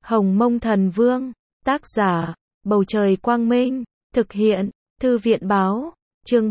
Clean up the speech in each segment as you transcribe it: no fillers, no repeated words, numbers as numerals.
Hồng Mông Thần Vương, tác giả, Bầu Trời Quang Minh, thực hiện, Thư viện Báo, chương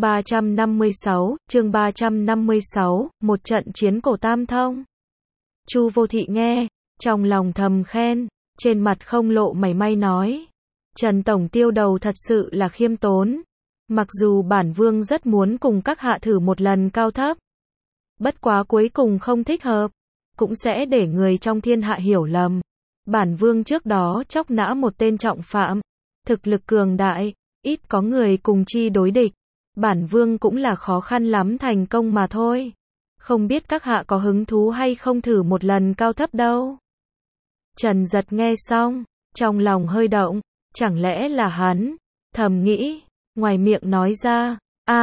356, một trận chiến cổ Tam Thông. Chu Vô Thị nghe, trong lòng thầm khen, trên mặt không lộ mảy may nói. Trần Tổng Tiêu Đầu thật sự là khiêm tốn. Mặc dù bản vương rất muốn cùng các hạ thử một lần cao thấp. Bất quá cuối cùng không thích hợp, cũng sẽ để người trong thiên hạ hiểu lầm. Bản vương trước đó chóc nã một tên trọng phạm, thực lực cường đại, ít có người cùng chi đối địch. Bản vương cũng là khó khăn lắm thành công mà thôi. Không biết các hạ có hứng thú hay không thử một lần cao thấp đâu. Trần Giật nghe xong, trong lòng hơi động, chẳng lẽ là hắn, thầm nghĩ, ngoài miệng nói ra,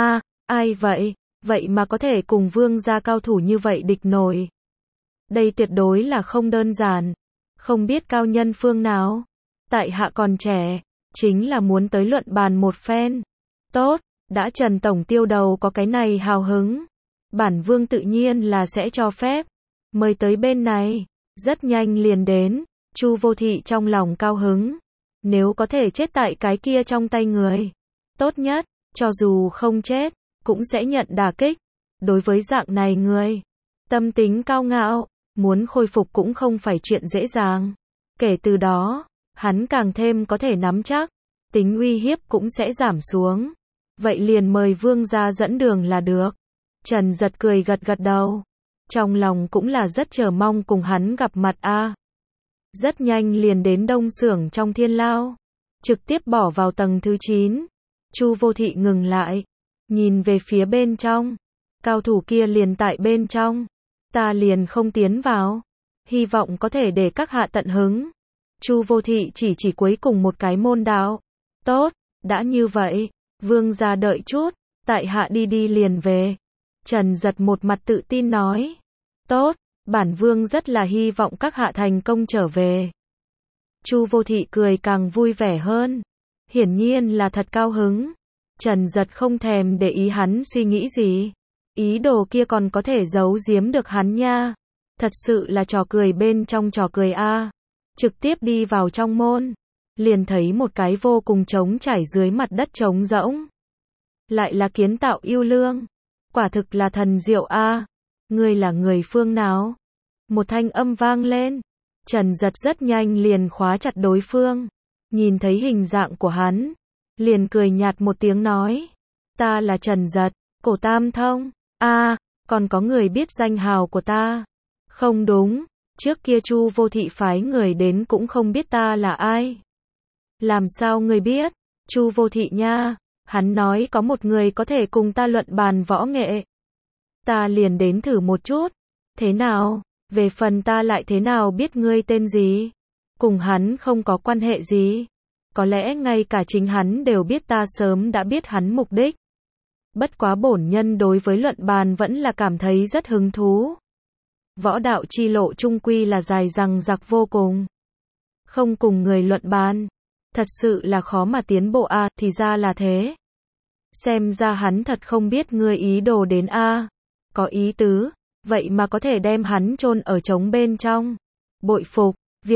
ai vậy, vậy mà có thể cùng vương gia cao thủ như vậy địch nổi. Đây tuyệt đối là không đơn giản, không biết cao nhân phương nào, tại hạ còn trẻ, chính là muốn tới luận bàn một phen. Tốt, đã Trần Tổng Tiêu Đầu có cái này hào hứng, bản vương tự nhiên là sẽ cho phép, mời tới bên này, rất nhanh liền đến. Chu Vô Thị trong lòng cao hứng, nếu có thể chết tại cái kia trong tay người, tốt nhất, cho dù không chết, cũng sẽ nhận đả kích. Đối với dạng này người, tâm tính cao ngạo, muốn khôi phục cũng không phải chuyện dễ dàng. Kể từ đó, hắn càng thêm có thể nắm chắc, tính uy hiếp cũng sẽ giảm xuống. Vậy liền mời vương gia dẫn đường là được. Trần Giật cười gật gật đầu, trong lòng cũng là rất chờ mong cùng hắn gặp mặt Rất nhanh liền đến đông xưởng trong thiên lao, trực tiếp bỏ vào tầng thứ 9. Chu Vô Thị ngừng lại, nhìn về phía bên trong, cao thủ kia liền tại bên trong, ta liền không tiến vào, hy vọng có thể để các hạ tận hứng. Chu Vô Thị chỉ cuối cùng một cái môn đạo. Tốt, đã như vậy, vương gia đợi chút, tại hạ đi liền về. Trần Giật một mặt tự tin nói. Tốt, bản vương rất là hy vọng các hạ thành công trở về. Chu Vô Thị cười càng vui vẻ hơn, hiển nhiên là thật cao hứng. Trần Giật không thèm để ý hắn suy nghĩ gì, ý đồ kia còn có thể giấu giếm được hắn nha. Thật sự là trò cười bên trong trò cười Trực tiếp đi vào trong môn, liền thấy một cái vô cùng trống trải dưới mặt đất trống rỗng. Lại là kiến tạo yêu lương, quả thực là thần diệu Ngươi là người phương nào? Một thanh âm vang lên. Trần Giật rất nhanh liền khóa chặt đối phương. Nhìn thấy hình dạng của hắn, liền cười nhạt một tiếng nói. Ta là Trần Giật, cổ Tam Thông. Còn có người biết danh hào của ta? Không đúng, trước kia Chu Vô Thị phái người đến cũng không biết ta là ai. Làm sao ngươi biết? Chu Vô Thị nha, hắn nói có một người có thể cùng ta luận bàn võ nghệ. Ta liền đến thử một chút. Thế nào? Về phần ta lại thế nào biết ngươi tên gì? Cùng hắn không có quan hệ gì. Có lẽ ngay cả chính hắn đều biết ta sớm đã biết hắn mục đích. Bất quá bổn nhân đối với luận bàn vẫn là cảm thấy rất hứng thú. Võ đạo chi lộ chung quy là dài dằng dặc vô cùng. Không cùng người luận bàn, thật sự là khó mà tiến bộ thì ra là thế. Xem ra hắn thật không biết ngươi ý đồ đến Có ý tứ, vậy mà có thể đem hắn chôn ở trống bên trong. Bội phục,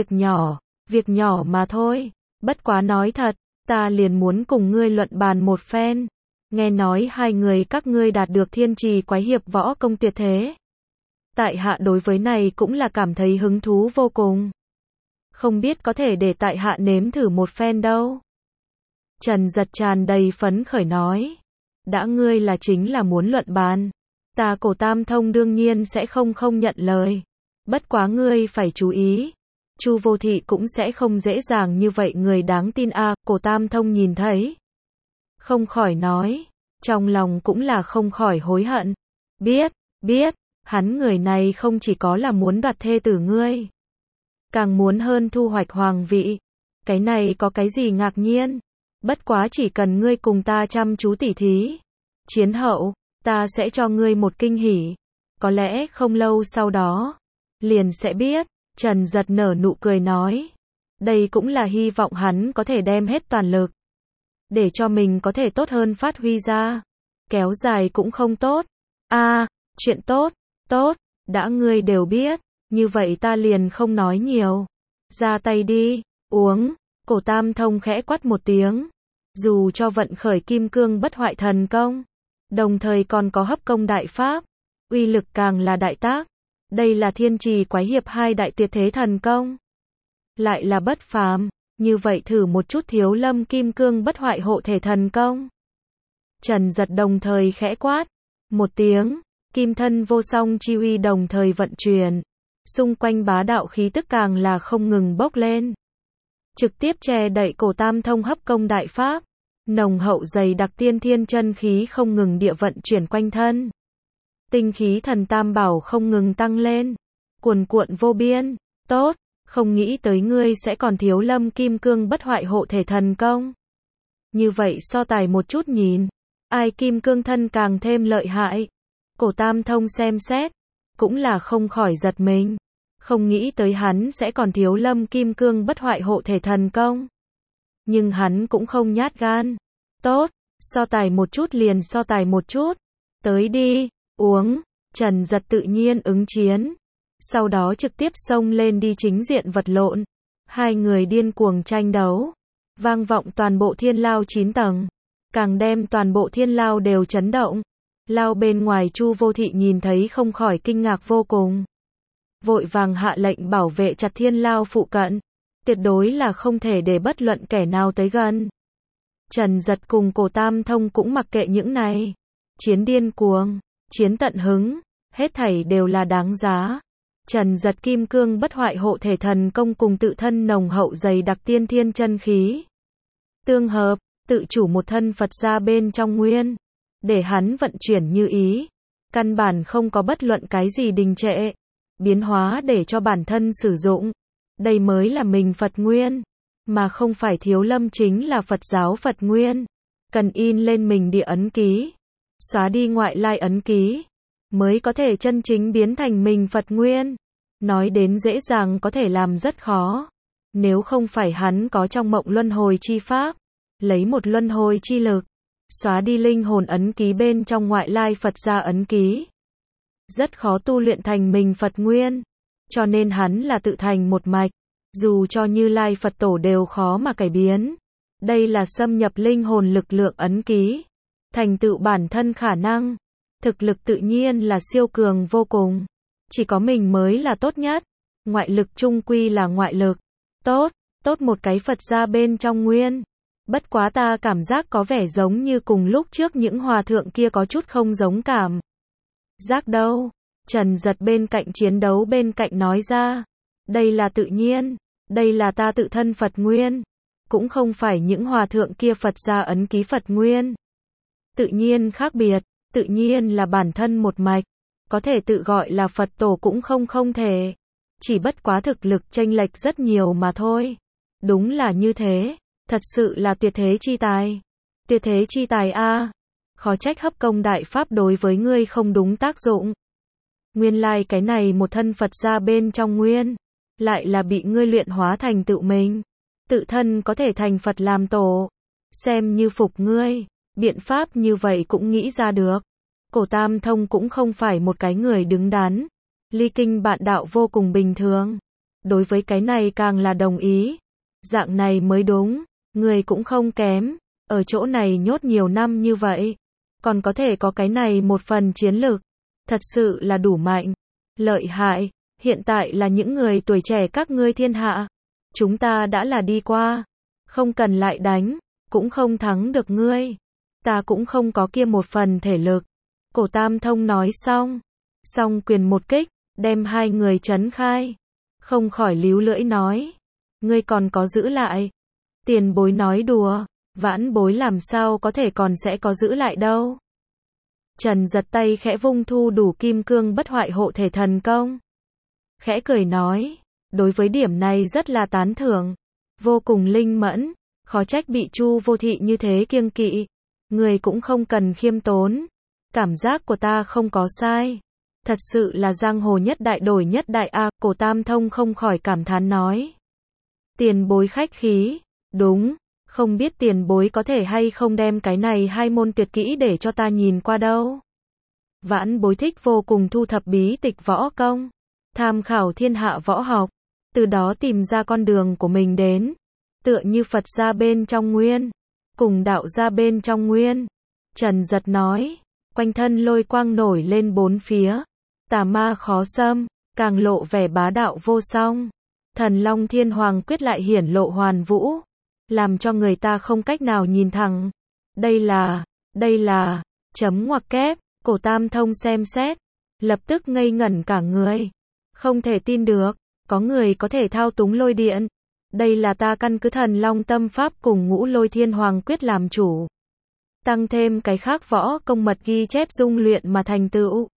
việc nhỏ mà thôi. Bất quá nói thật, ta liền muốn cùng ngươi luận bàn một phen. Nghe nói hai người các ngươi đạt được thiên trì quái hiệp võ công tuyệt thế. Tại hạ đối với này cũng là cảm thấy hứng thú vô cùng. Không biết có thể để tại hạ nếm thử một phen đâu. Trần Giật tràn đầy phấn khởi nói. Đã ngươi là chính là muốn luận bàn, ta cổ Tam Thông đương nhiên sẽ không nhận lời. Bất quá ngươi phải chú ý, Chu Vô Thị cũng sẽ không dễ dàng như vậy người đáng tin cổ Tam Thông nhìn thấy, không khỏi nói, trong lòng cũng là không khỏi hối hận. Biết, hắn người này không chỉ có là muốn đoạt thê tử ngươi, càng muốn hơn thu hoạch hoàng vị. Cái này có cái gì ngạc nhiên? Bất quá chỉ cần ngươi cùng ta chăm chú tỉ thí, chiến hậu, ta sẽ cho ngươi một kinh hỉ. Có lẽ không lâu sau đó, liền sẽ biết. Trần Giật nở nụ cười nói. Đây cũng là hy vọng hắn có thể đem hết toàn lực, để cho mình có thể tốt hơn phát huy ra. Kéo dài cũng không tốt. Chuyện tốt, đã ngươi đều biết, như vậy ta liền không nói nhiều. ra tay đi, uống, Cổ Tam Thông khẽ quát một tiếng. Dù cho vận khởi kim cương bất hoại thần công, đồng thời còn có hấp công đại pháp, uy lực càng là đại tác. Đây là thiên trì quái hiệp hai đại tuyệt thế thần công, lại là bất phàm, như vậy thử một chút Thiếu Lâm kim cương bất hoại hộ thể thần công. Trần Giật đồng thời khẽ quát một tiếng, kim thân vô song chi uy đồng thời vận chuyển, xung quanh bá đạo khí tức càng là không ngừng bốc lên, trực tiếp che đậy Cổ Tam Thông hấp công đại pháp, nồng hậu dày đặc tiên thiên chân khí không ngừng địa vận chuyển quanh thân. Tinh khí thần tam bảo không ngừng tăng lên, cuồn cuộn vô biên. Tốt, không nghĩ tới ngươi sẽ còn Thiếu Lâm kim cương bất hoại hộ thể thần công. Như vậy so tài một chút nhìn, ai kim cương thân càng thêm lợi hại. Cổ Tam Thông xem xét, cũng là không khỏi giật mình. Không nghĩ tới hắn sẽ còn Thiếu Lâm kim cương bất hoại hộ thể thần công. Nhưng hắn cũng không nhát gan. Tốt, so tài một chút liền so tài một chút. Tới đi, uống. Trần Giật tự nhiên ứng chiến. Sau đó trực tiếp xông lên đi chính diện vật lộn. Hai người điên cuồng tranh đấu. Vang vọng toàn bộ Thiên Lao 9 tầng. Càng đem toàn bộ Thiên Lao đều chấn động. Lao bên ngoài Chu Vô Thị nhìn thấy không khỏi kinh ngạc vô cùng. Vội vàng hạ lệnh bảo vệ chặt Thiên Lao phụ cận. Tuyệt đối là không thể để bất luận kẻ nào tới gần. Trần Giật cùng Cổ Tam Thông cũng mặc kệ những này. Chiến điên cuồng, chiến tận hứng, hết thảy đều là đáng giá. Trần Giật kim cương bất hoại hộ thể thần công cùng tự thân nồng hậu dày đặc tiên thiên chân khí tương hợp, tự chủ một thân Phật ra bên trong nguyên, để hắn vận chuyển như ý, căn bản không có bất luận cái gì đình trệ, biến hóa để cho bản thân sử dụng. Đây mới là mình Phật nguyên, mà không phải Thiếu Lâm chính là Phật giáo Phật nguyên. Cần in lên mình địa ấn ký, xóa đi ngoại lai ấn ký, mới có thể chân chính biến thành mình Phật nguyên. Nói đến dễ dàng có thể làm rất khó. Nếu không phải hắn có trong mộng luân hồi chi pháp, lấy một luân hồi chi lực, xóa đi linh hồn ấn ký bên trong ngoại lai Phật gia ấn ký, rất khó tu luyện thành mình Phật nguyên. Cho nên hắn là tự thành một mạch, dù cho Như Lai Phật Tổ đều khó mà cải biến. Đây là xâm nhập linh hồn lực lượng ấn ký, thành tựu bản thân khả năng, thực lực tự nhiên là siêu cường vô cùng. Chỉ có mình mới là tốt nhất, ngoại lực chung quy là ngoại lực. Tốt, tốt một cái Phật gia bên trong nguyên. Bất quá ta cảm giác có vẻ giống như cùng lúc trước những hòa thượng kia có chút không giống cảm giác đâu. Trần Giật bên cạnh chiến đấu bên cạnh nói ra. Đây là tự nhiên, đây là ta tự thân Phật nguyên, cũng không phải những hòa thượng kia Phật gia ấn ký Phật nguyên. Tự nhiên khác biệt, tự nhiên là bản thân một mạch, có thể tự gọi là Phật tổ cũng không thể. Chỉ bất quá thực lực chênh lệch rất nhiều mà thôi. Đúng là như thế, thật sự là tuyệt thế chi tài. Tuyệt thế chi tài a, khó trách hấp công đại pháp đối với ngươi không đúng tác dụng. Nguyên lai cái này một thân Phật gia bên trong nguyên, lại là bị ngươi luyện hóa thành tự mình. Tự thân có thể thành Phật làm tổ. Xem như phục ngươi, biện pháp như vậy cũng nghĩ ra được. Cổ Tam Thông cũng không phải một cái người đứng đắn. Ly kinh bạn đạo vô cùng bình thường. Đối với cái này càng là đồng ý. Dạng này mới đúng, người cũng không kém. Ở chỗ này nhốt nhiều năm như vậy, còn có thể có cái này một phần chiến lược. Thật sự là đủ mạnh, lợi hại. Hiện tại là những người tuổi trẻ các ngươi thiên hạ. Chúng ta đã là đi qua, không cần lại đánh, cũng không thắng được ngươi. Ta cũng không có kia một phần thể lực. Cổ Tam Thông nói xong, song quyền một kích, đem hai người trấn khai. Không khỏi líu lưỡi nói, ngươi còn có giữ lại. Tiền bối nói đùa, vãn bối làm sao có thể còn sẽ có giữ lại đâu. Trần Giật tay khẽ vung thu đủ kim cương bất hoại hộ thể thần công. Khẽ cười nói, đối với điểm này rất là tán thưởng, vô cùng linh mẫn, khó trách bị Chu Vô Thị như thế kiêng kỵ. Người cũng không cần khiêm tốn, cảm giác của ta không có sai. Thật sự là giang hồ nhất đại đổi nhất đại a. Cổ Tam Thông không khỏi cảm thán nói. Tiền bối khách khí, đúng, không biết tiền bối có thể hay không đem cái này hai môn tuyệt kỹ để cho ta nhìn qua đâu. Vãn bối thích vô cùng thu thập bí tịch võ công, tham khảo thiên hạ võ học, từ đó tìm ra con đường của mình đến, tựa như Phật ra bên trong nguyên, cùng đạo ra bên trong nguyên. Trần Giật nói, quanh thân lôi quang nổi lên bốn phía, tà ma khó xâm, càng lộ vẻ bá đạo vô song. Thần Long Thiên Hoàng quyết lại hiển lộ hoàn vũ, làm cho người ta không cách nào nhìn thẳng. Đây là, chấm ngoặc kép, Cổ Tam Thông xem xét, lập tức ngây ngẩn cả người. Không thể tin được, có người có thể thao túng lôi điện. Đây là ta căn cứ Thần Long Tâm Pháp cùng Ngũ Lôi Thiên Hoàng quyết làm chủ. Tăng thêm cái khác võ công mật ghi chép dung luyện mà thành tựu.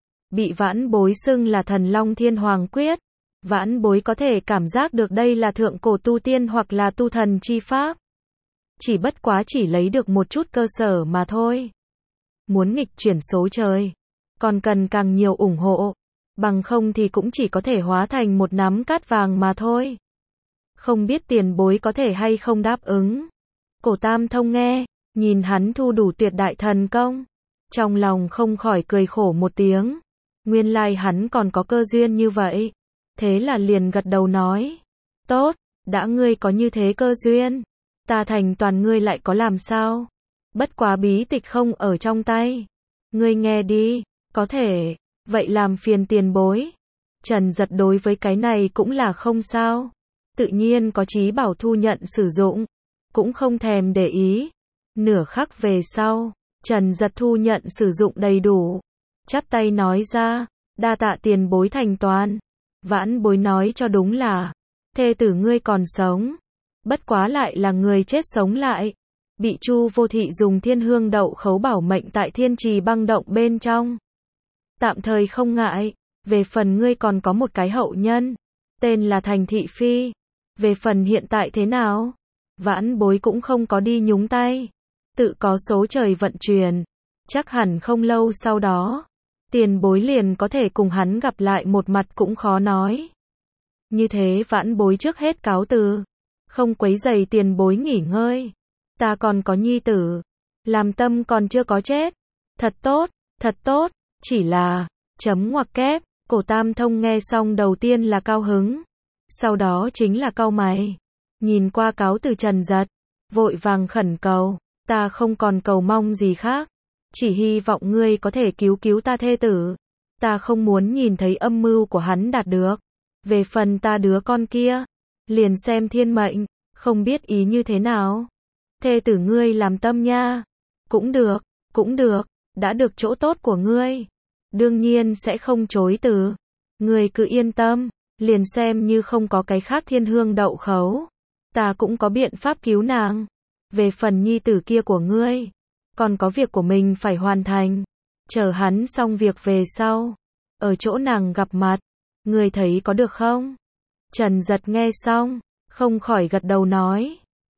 Bị vãn bối xưng là Thần Long Thiên Hoàng quyết. Vãn bối có thể cảm giác được đây là thượng cổ tu tiên hoặc là tu thần chi pháp. Chỉ bất quá chỉ lấy được một chút cơ sở mà thôi. Muốn nghịch chuyển số trời, còn cần càng nhiều ủng hộ. Bằng không thì cũng chỉ có thể hóa thành một nắm cát vàng mà thôi. Không biết tiền bối có thể hay không đáp ứng. Cổ Tam Thông nghe, nhìn hắn thu đủ tuyệt đại thần công. Trong lòng không khỏi cười khổ một tiếng. Nguyên lai hắn còn có cơ duyên như vậy. Thế là liền gật đầu nói. Tốt, đã ngươi có như thế cơ duyên. Ta thành toàn ngươi lại có làm sao. Bất quá bí tịch không ở trong tay. Ngươi nghe đi, có thể, vậy làm phiền tiền bối. Trần Giật đối với cái này cũng là không sao. Tự nhiên có chí bảo thu nhận sử dụng. Cũng không thèm để ý. Nửa khắc về sau, Trần Giật thu nhận sử dụng đầy đủ. Chắp tay nói ra, đa tạ tiền bối thành toàn. Vãn bối nói cho đúng là, thê tử ngươi còn sống. Bất quá lại là người chết sống lại. Bị Chu Vô Thị dùng thiên hương đậu khấu bảo mệnh tại thiên trì băng động bên trong. Tạm thời không ngại. Về phần ngươi còn có một cái hậu nhân. Tên là Thành Thị Phi. Về phần hiện tại thế nào? Vãn bối cũng không có đi nhúng tay. Tự có số trời vận chuyển. Chắc hẳn không lâu sau đó. Tiền bối liền có thể cùng hắn gặp lại một mặt cũng khó nói. Như thế vãn bối trước hết cáo từ. Không quấy rầy tiền bối nghỉ ngơi. Ta còn có nhi tử. Làm tâm còn chưa có chết. Thật tốt, chỉ là, chấm ngoặc kép, Cổ Tam Thông nghe xong đầu tiên là cao hứng. Sau đó chính là cau mày. Nhìn qua cáo từ Trần Giật. Vội vàng khẩn cầu. Ta không còn cầu mong gì khác. Chỉ hy vọng ngươi có thể cứu ta thê tử. Ta không muốn nhìn thấy âm mưu của hắn đạt được. Về phần ta đứa con kia, liền xem thiên mệnh, không biết ý như thế nào. Thê tử ngươi làm tâm nha. Cũng được, đã được chỗ tốt của ngươi. Đương nhiên sẽ không chối từ. Ngươi cứ yên tâm, liền xem như không có cái khác thiên hương đậu khấu. Ta cũng có biện pháp cứu nàng. Về phần nhi tử kia của ngươi, còn có việc của mình phải hoàn thành. Chờ hắn xong việc về sau. Ở chỗ nàng gặp mặt. Ngươi thấy có được không? Trần Giật nghe xong, không khỏi gật đầu nói.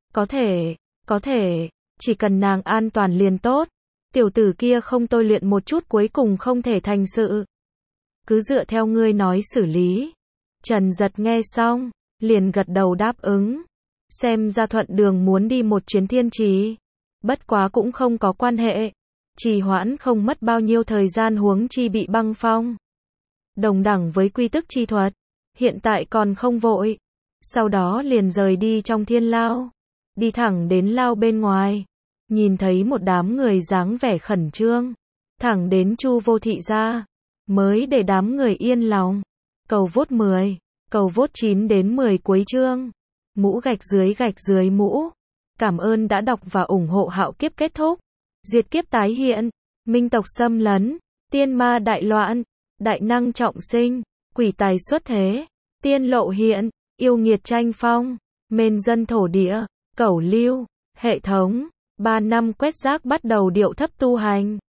Có thể, chỉ cần nàng an toàn liền tốt. Tiểu tử kia không tôi luyện một chút cuối cùng không thể thành sự. Cứ dựa theo ngươi nói xử lý. Trần Giật nghe xong, liền gật đầu đáp ứng. Xem ra thuận đường muốn đi một chuyến thiên trì. Bất quá cũng không có quan hệ. Trì hoãn không mất bao nhiêu thời gian huống chi bị băng phong. Đồng đẳng với quy tức chi thuật. Hiện tại còn không vội. Sau đó liền rời đi trong thiên lao. Đi thẳng đến lao bên ngoài. Nhìn thấy một đám người dáng vẻ khẩn trương. Thẳng đến Chu Vô Thị ra. Mới để đám người yên lòng. Cầu vốt 10. Cầu vốt 9 đến 10 cuối chương. Mũ gạch dưới mũ. Cảm ơn đã đọc và ủng hộ Hạo Kiếp kết thúc. Diệt kiếp tái hiện. Minh tộc xâm lấn. Tiên ma đại loạn. Đại năng trọng sinh. Quỷ tài xuất thế. Tiên lộ hiện. Yêu nghiệt tranh phong. Mên dân thổ địa. Cẩu lưu. Hệ thống. 3 năm quét rác bắt đầu điệu thấp tu hành.